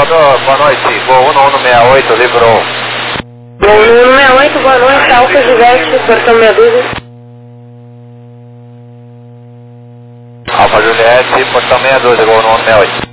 boa noite. Voo 1168, livrou. Voo 1168, boa noite, Alfa Juliette, portão meia dúzia. Alfa Juliette, portão meia dúzia, voo 1168.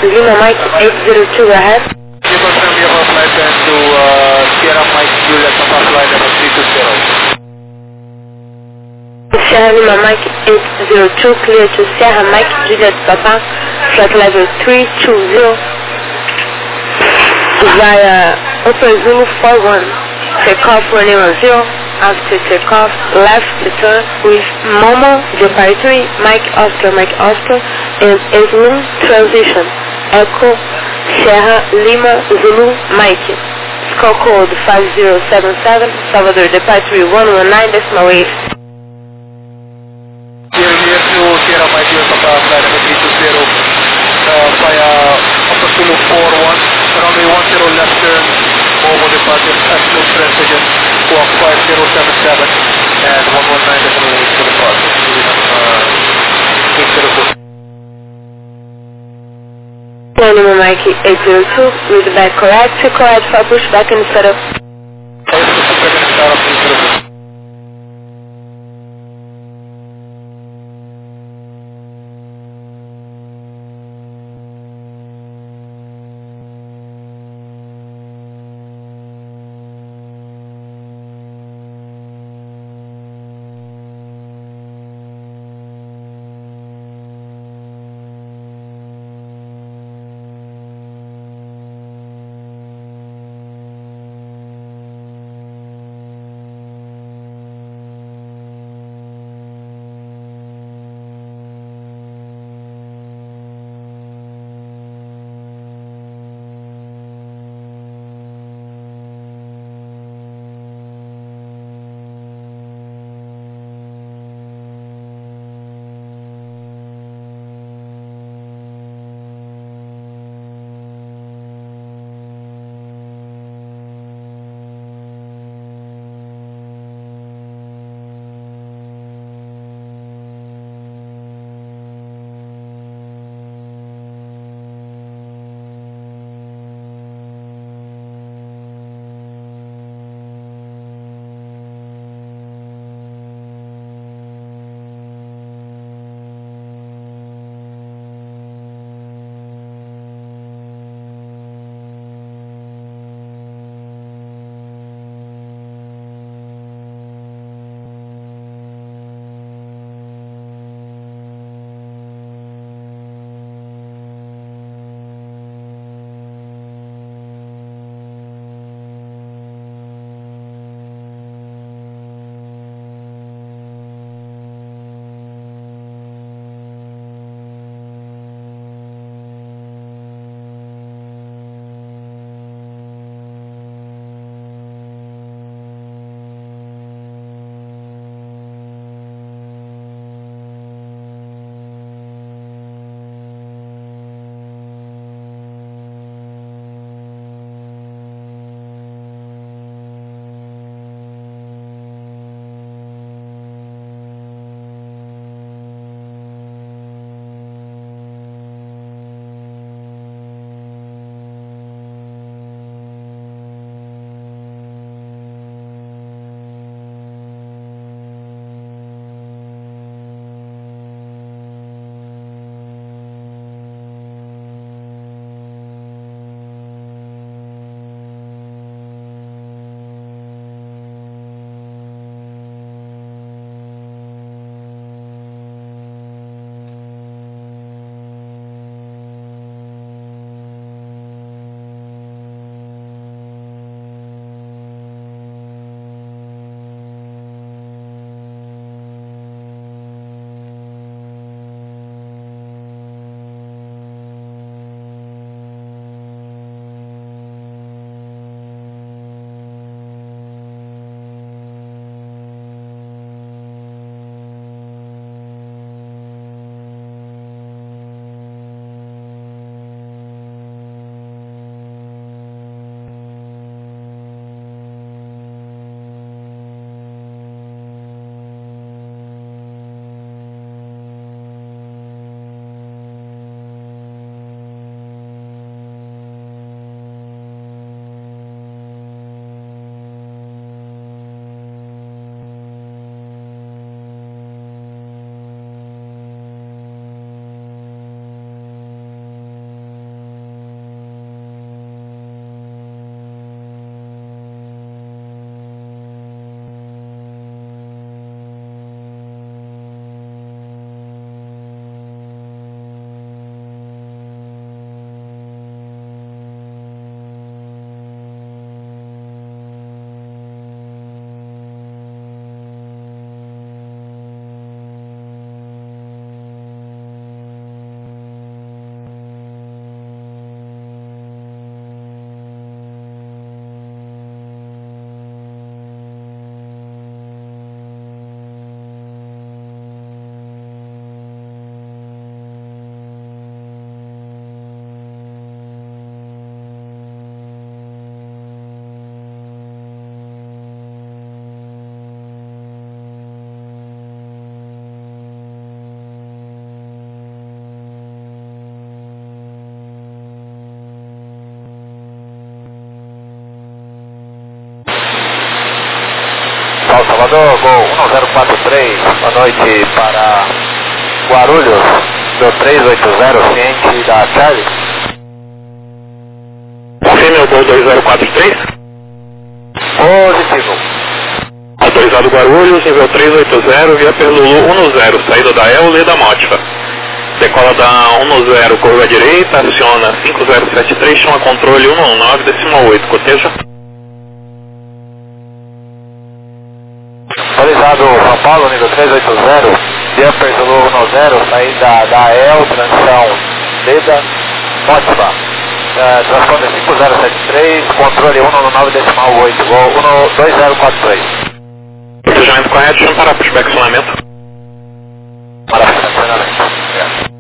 Lima Mike 802, go ahead. You confirm you have a flight plan to Sierra Mike Juliet Papa flight number 320. Sierra Lima Mike 802, clear to Sierra Mike Juliet Papa, flight level 320 via Open Zulu 41. Takeoff running on 0. After takeoff, left to turn with Momo, Japan 3, Mike Oscar, and Zulu transition. Echo, Sierra Lima Zulu Mike. Score code 5077, Salvador Departure 119.8. Here to Sierra Mike Juliet Papa flight number 320 via Upper Zulu 41, runway 10 left turn, Momo departure, Zulu transition, squawk 5077 and 119.8 for departure. 804. Lima Mike 802, read back correct for pushback and setup. Salvador, Gol 1043, boa noite para Guarulhos, do 380, ciente da Charlie. Confirme o Gol 2043. Positivo. Autorizado Guarulhos, nível 380, via pelo Lu 10, saída da Eule da Mótiva. Decola da 10, curva direita, aciona 5073, chama controle 119,8, coteja. Autorizado São Paulo, nível 380, via pelo 10, saída da EL, transição Leda, Mótiva. Transponder 5073, controle 119,8, Gol 2043. Procedimento correto, chama para pushback acionamento. Para funcionamento. Obrigado.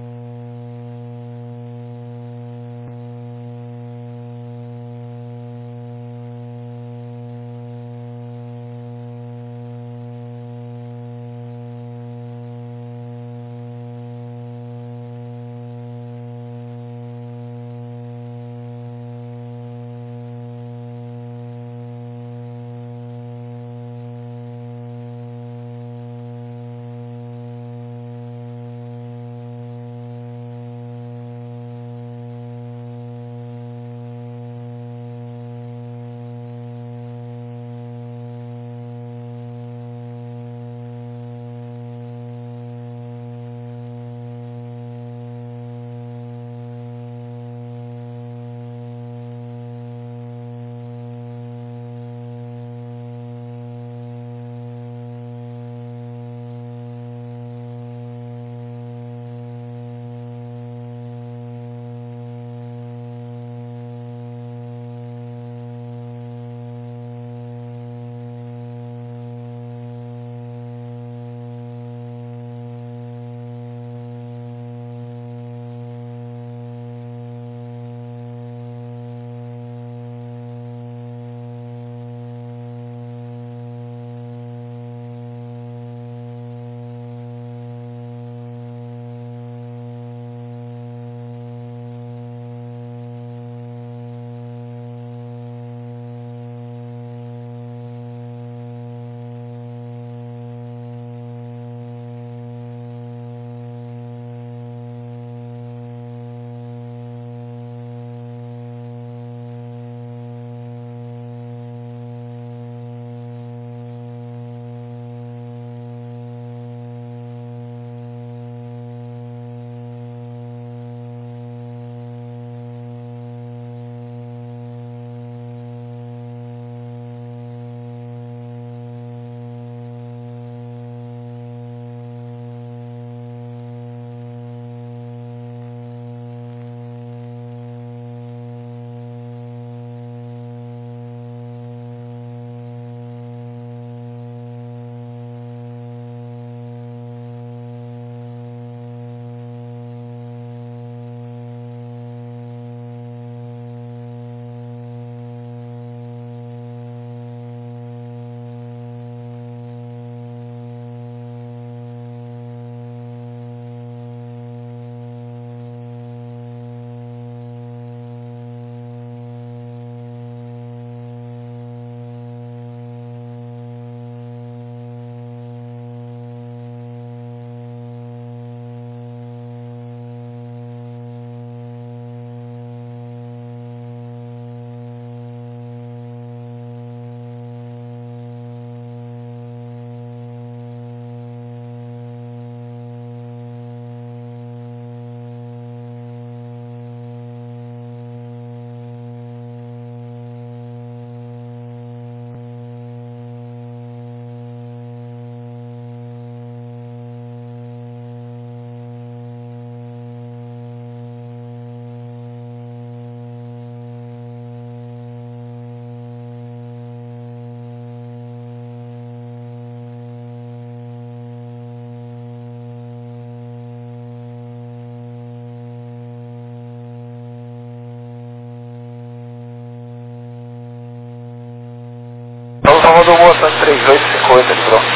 Salvador Moça 3858, pronto.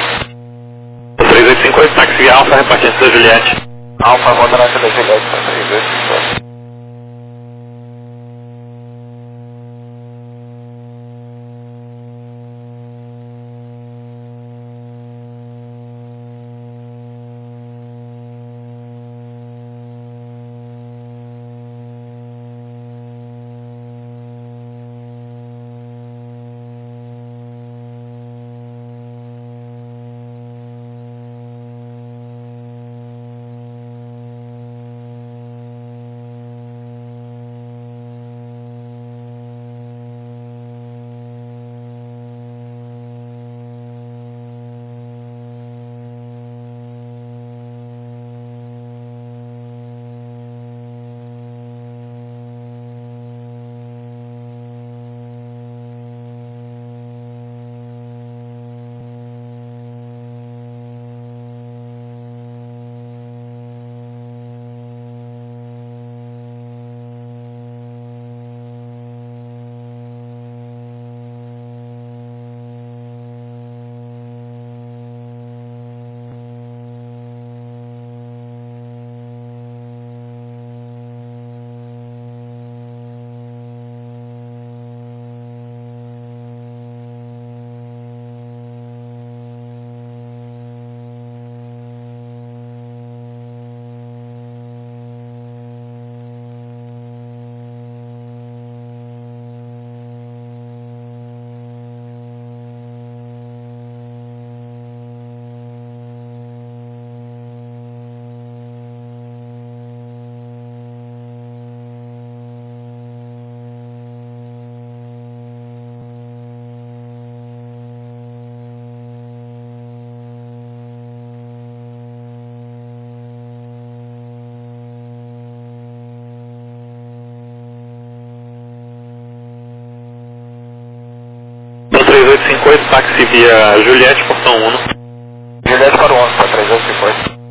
3858, táxi Alfa, repartição da Juliette. Alfa, contrato da Juliette, 3858. 3858, táxi via Juliette, portão 1. Juliette para o 11, para 3858.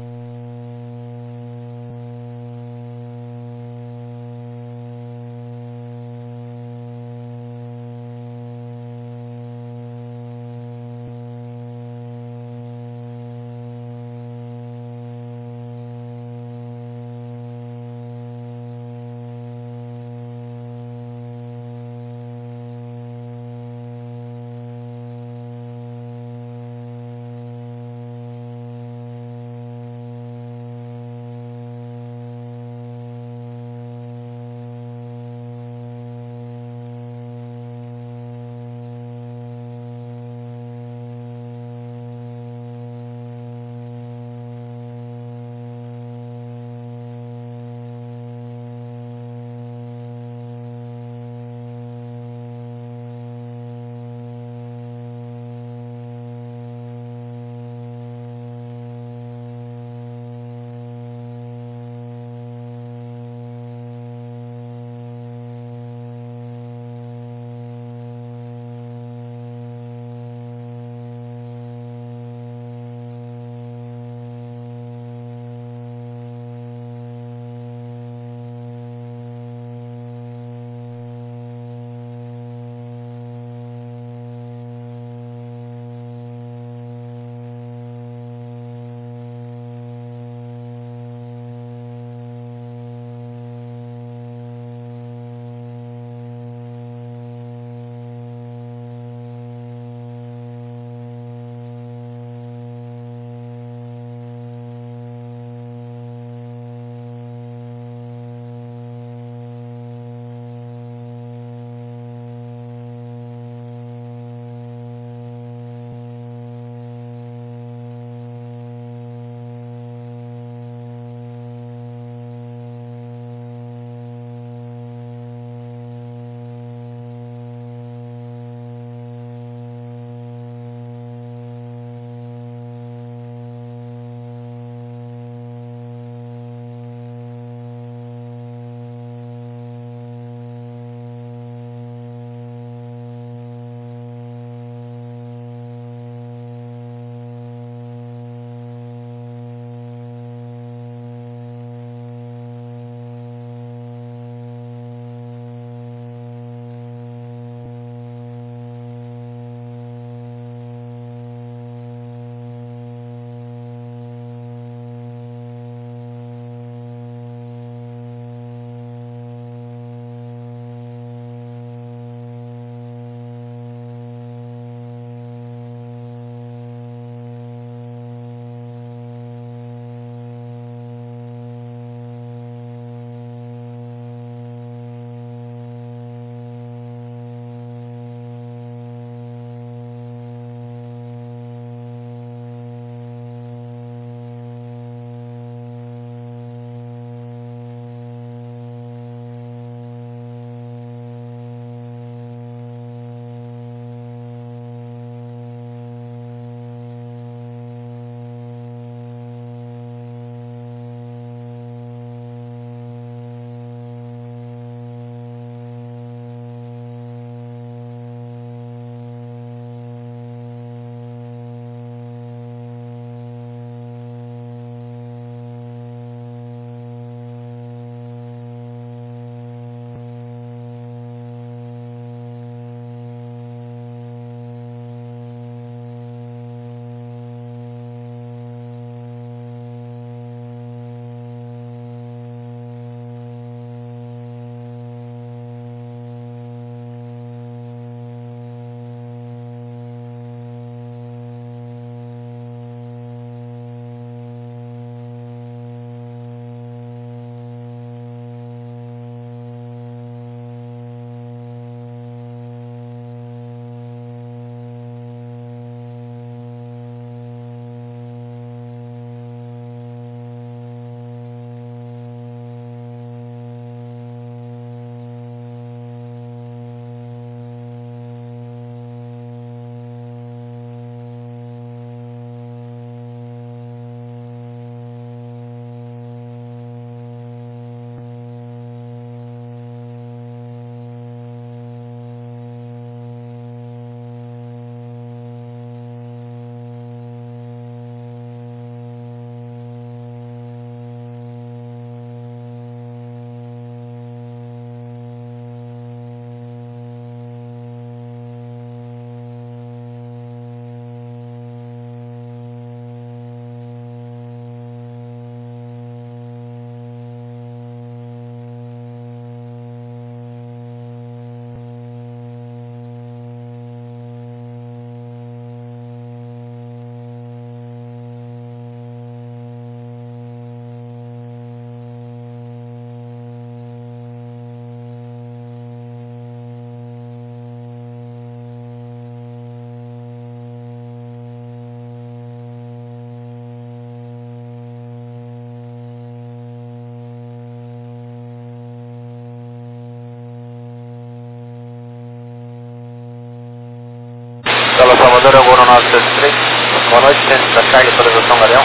Salvador é o Goro 973. Boa noite, centro da Charlie, localização Galeão.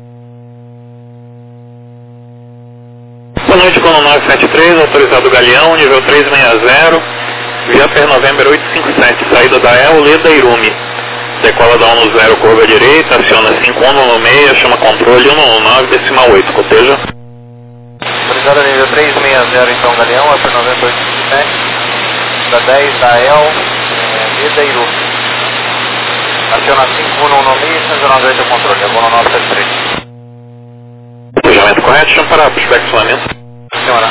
Boa noite, Goro 973, autorizado Galeão, nível 360, via Per November 857, saída da El Leda Irumi. Decola da 10, curva direita, aciona 5116, chama controle 119,8, coteja. Autorizado nível 360, então Galeão, é Per November 857, da 10 da El Leda Irumi. Aciona 5116, 198 controle, é Goro 973. Despejamento correto, chama para pushback isolamento. Senhora.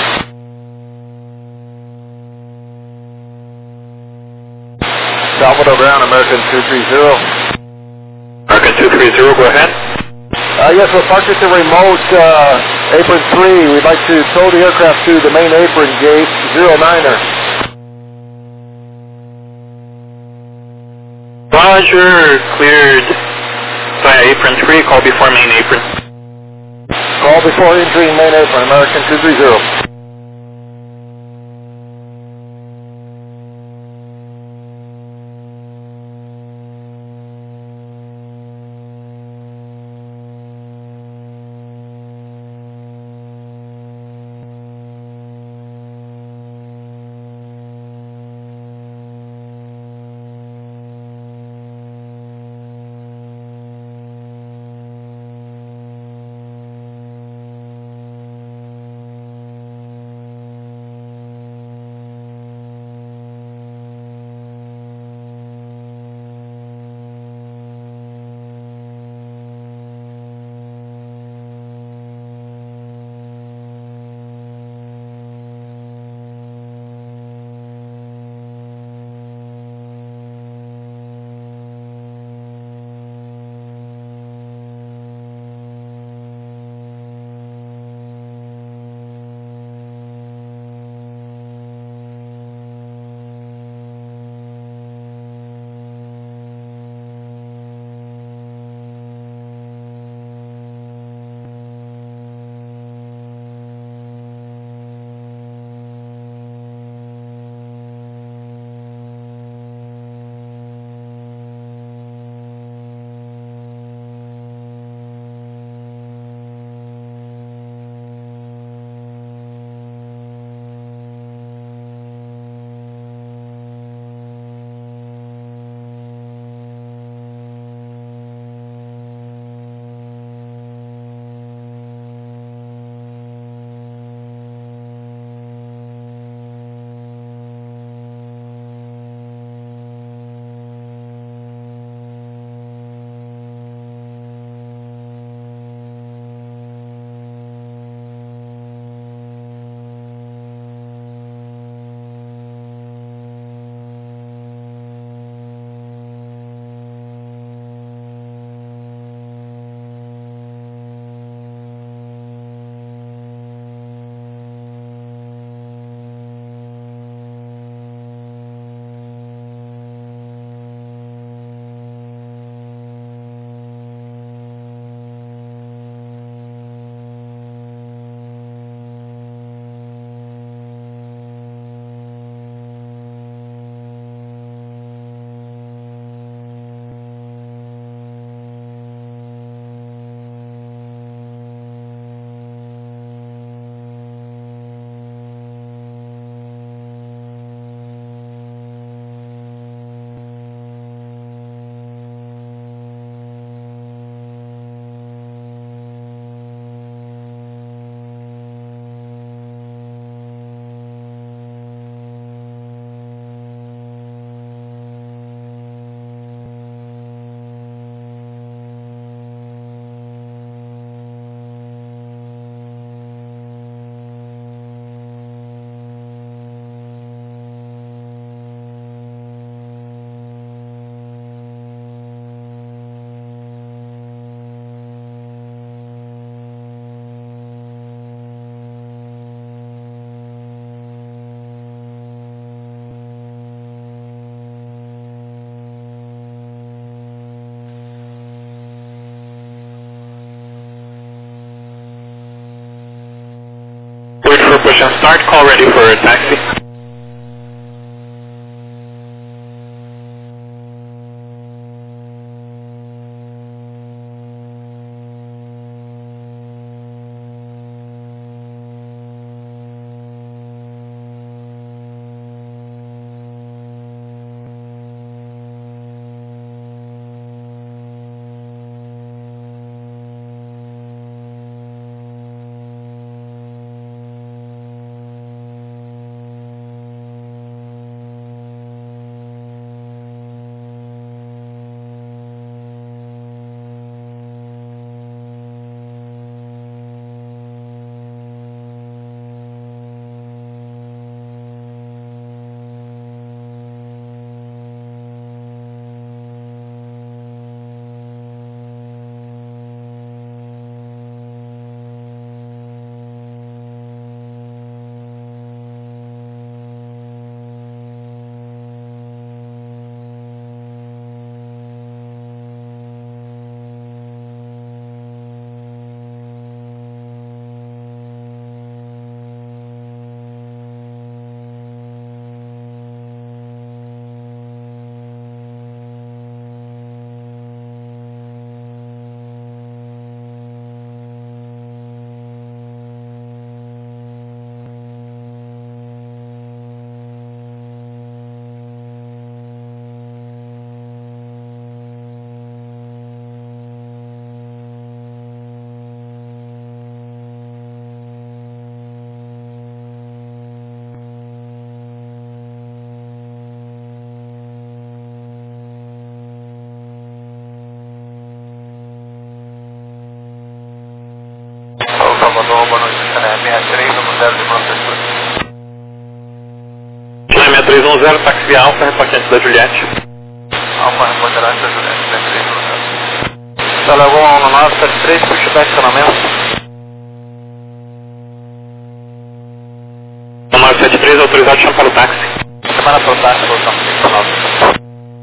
Salvador Ground, American 230. American 230, go ahead. Yes, we're parked at the remote apron 3. We'd like to tow the aircraft to the main apron gate, 09er. Roger, cleared via apron 3, call before main apron. Call before entering main apron, American 230. push and start, call ready for a taxi. 6310 de professor. China 6310, táxi via Alfa, reportante da Juliette. Alfa, reportante da Juliette, 6310. Só levou 1973, pushback estacionamento. 1973, autorizado chama para o táxi. Semana para o táxi, voltamos para o nosso.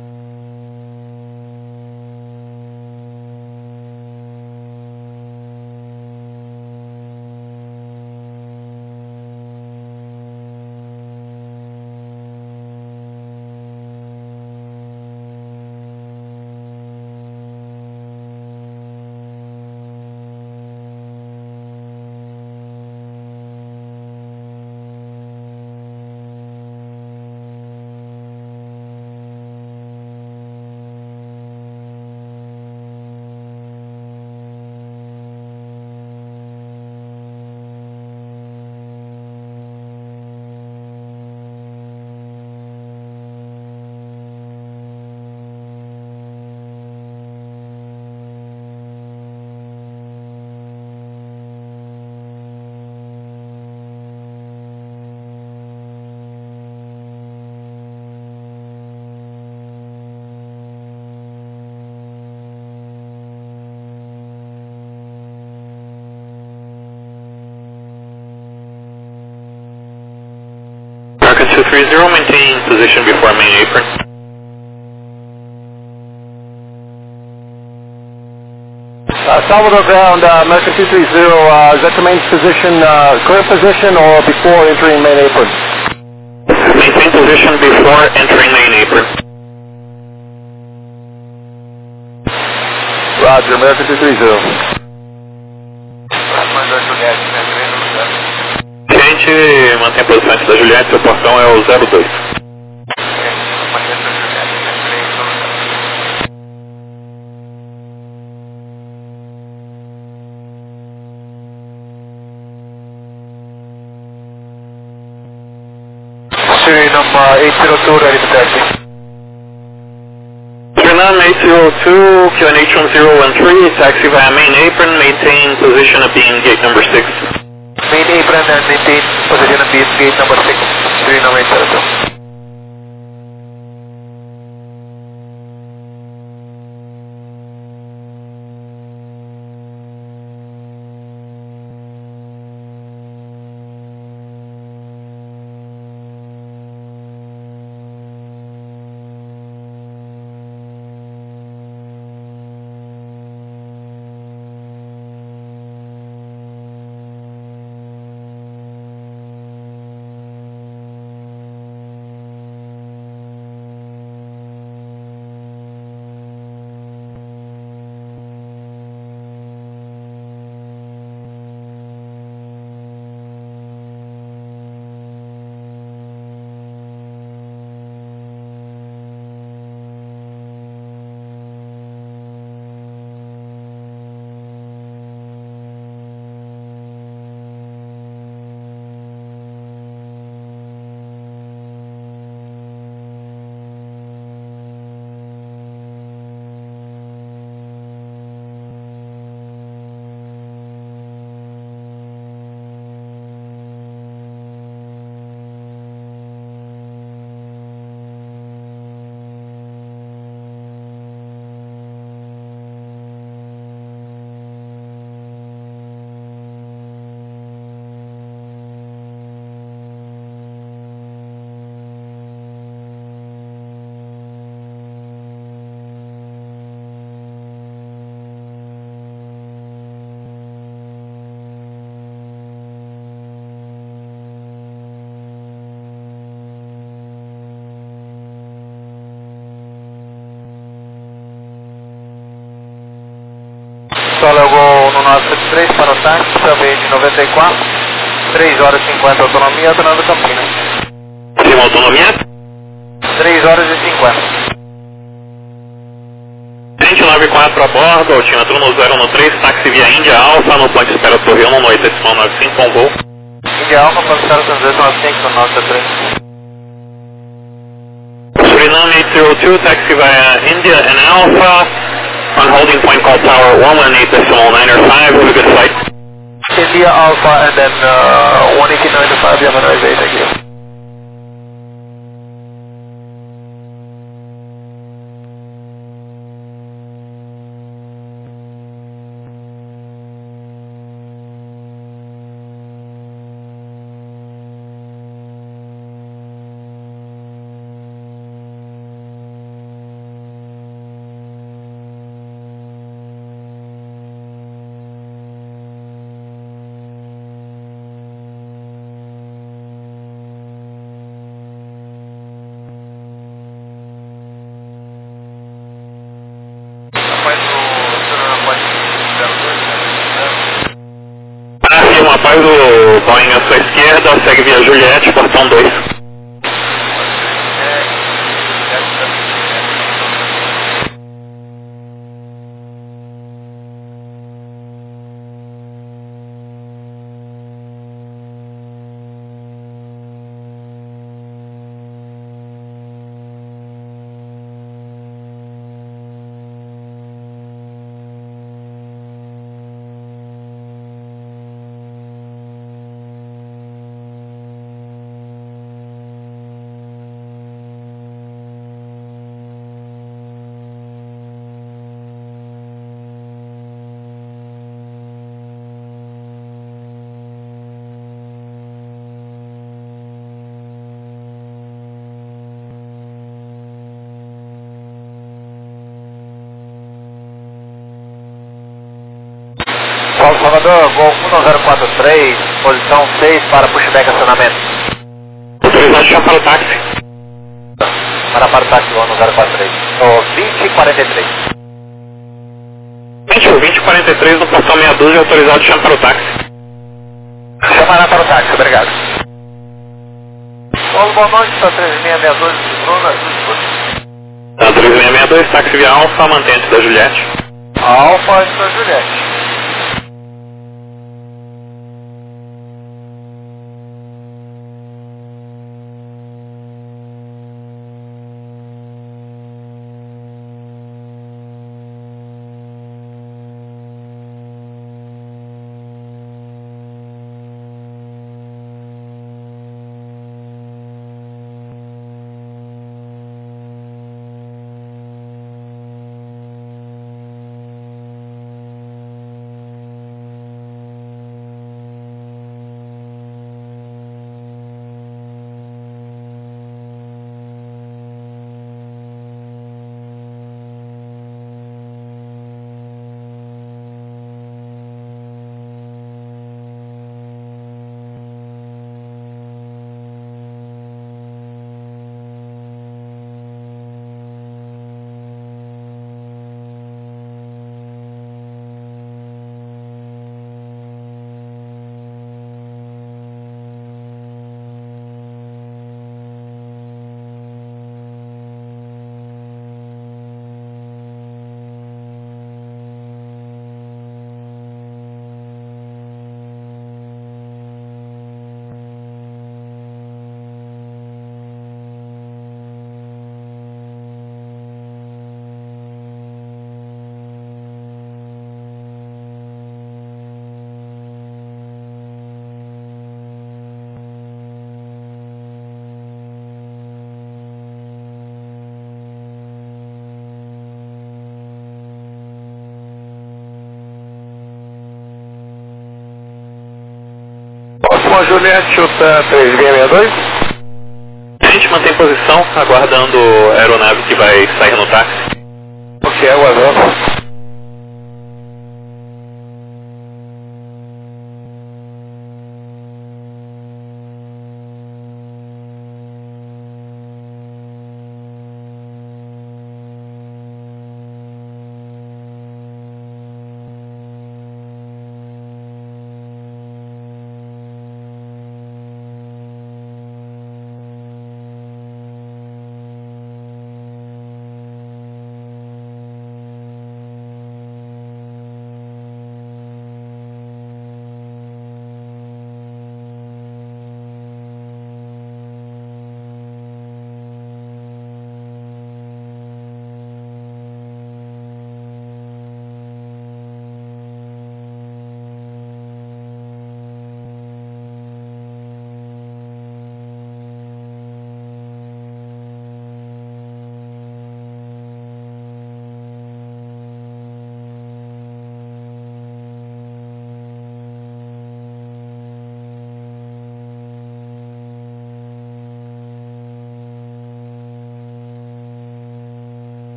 American 230, maintain position before main apron. Salvador ground, American 230, is that the main position, current position or before entering main apron? Maintain position before entering main apron. Roger, American 230. Gente, mantém a posição antes da Juliette, seu portão é o 02. Siri number 802, ready for taxi. Suriname 802, QNH 1013, taxi via main apron, maintain position at being gate number 6. Main apron and maintain position at gate number 6, Siri number 802. Só levou no 973 para o táxi, também de 94, 3 horas e 50 autonomia, Fernando Campinas. Sim, autonomia? 3 horas e 50. 194 a bordo, altímetro no 013, táxi via Índia Alfa, no ponto de espera Torre 1, no 895 com voo. Índia Alfa, ponto de espera Torre 95 no 973. Suriname 802, taxi via India and Alpha, on holding point call tower 118.9 or 5, have a good flight. India Alpha and then 189.5, you have a nice day, thank you. Rapaz, o Boeing à sua esquerda, segue via Juliette, portão 2. Salvador, Gol 1043, posição 6 para pushback acionamento. Autorizado de chamar para o táxi. Para o táxi, Gol 1043. 2043. 2043 no portão 62, autorizado de chamar para o táxi. Chamará para o táxi, obrigado. Paulo, boa noite, está 3662 de Bruna, Tá, 3662, táxi via Alfa, mantente da Juliette. Alfa da Juliette. Próxima Juliette, UTA 3662. A gente mantém posição, aguardando a aeronave que vai sair no táxi. Ok, aguardando.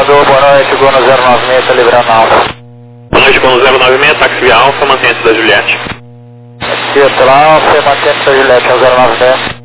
Edu, boa noite, Gol no 096, tá liberando Alfa. Boa noite, Gol no 096, táxi via Alfa, mantenha-se da Juliette. Aqui pela Alfa, mantenha-se da Juliette, é o 096.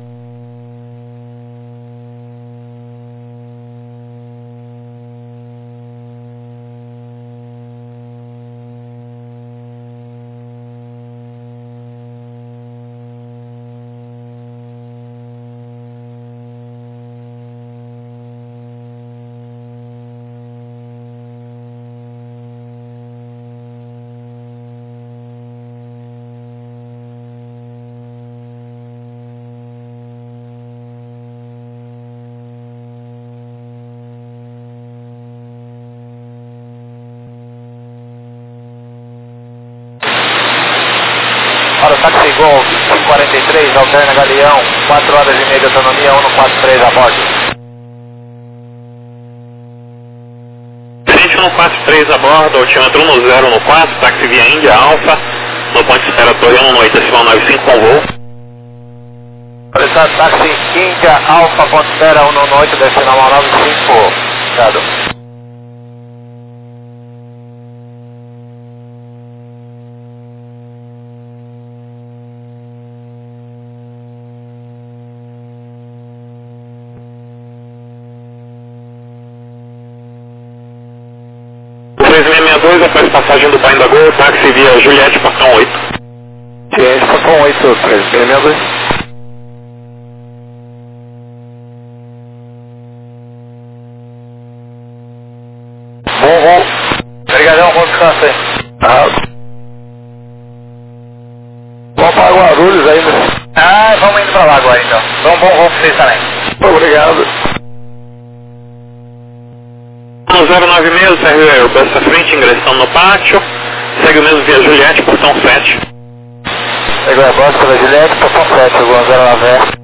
Para o táxi Gol 543, alterna Galeão, 4 horas e meia de autonomia, 143 a bordo. Gente 143 a bordo, altímetro 10 no 4, táxi via Índia Alfa, no ponto de espera Torre 18, decimal 95 com voo. Prestado táxi Índia Alfa, ponto de espera 118, decimal 95, obrigado. O 3662 após passagem do Painda Gol, táxi via Juliette, portão 8. Juliette, portão 8, 3662. Bom voo. Obrigadão, bom descanso aí. Vamos para Guarulhos ainda. Vamos indo para lá agora então. Então bom voo para vocês também. Obrigado. 096, serve Airbus à frente, ingressando no pátio. Segue o mesmo via Juliette, portão 7. Segue o Airbus pela Juliette, portão 7, Gol 096.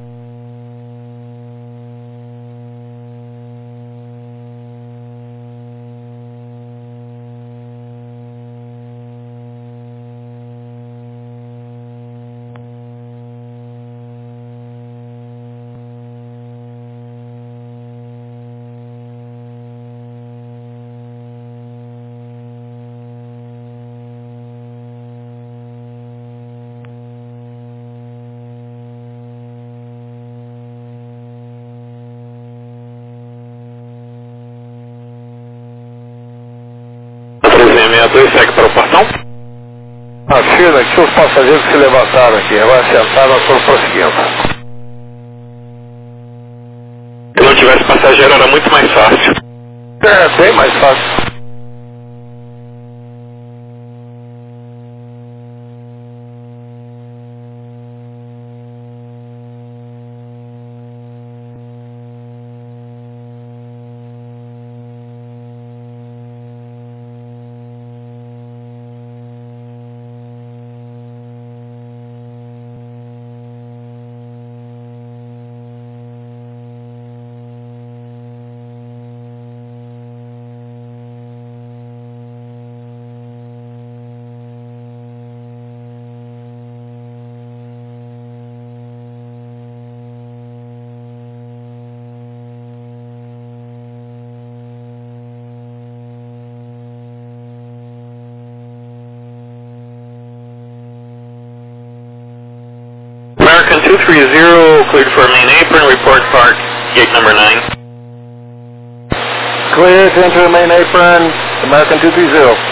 Segue para o portão. Afirma que os passageiros se levantaram aqui, agora sentaram, nós estamos prosseguindo. Se não tivesse passageiro era muito mais fácil. Bem mais fácil. American 230, cleared for main apron, report park, gate number 9. Clear to enter main apron, American 230.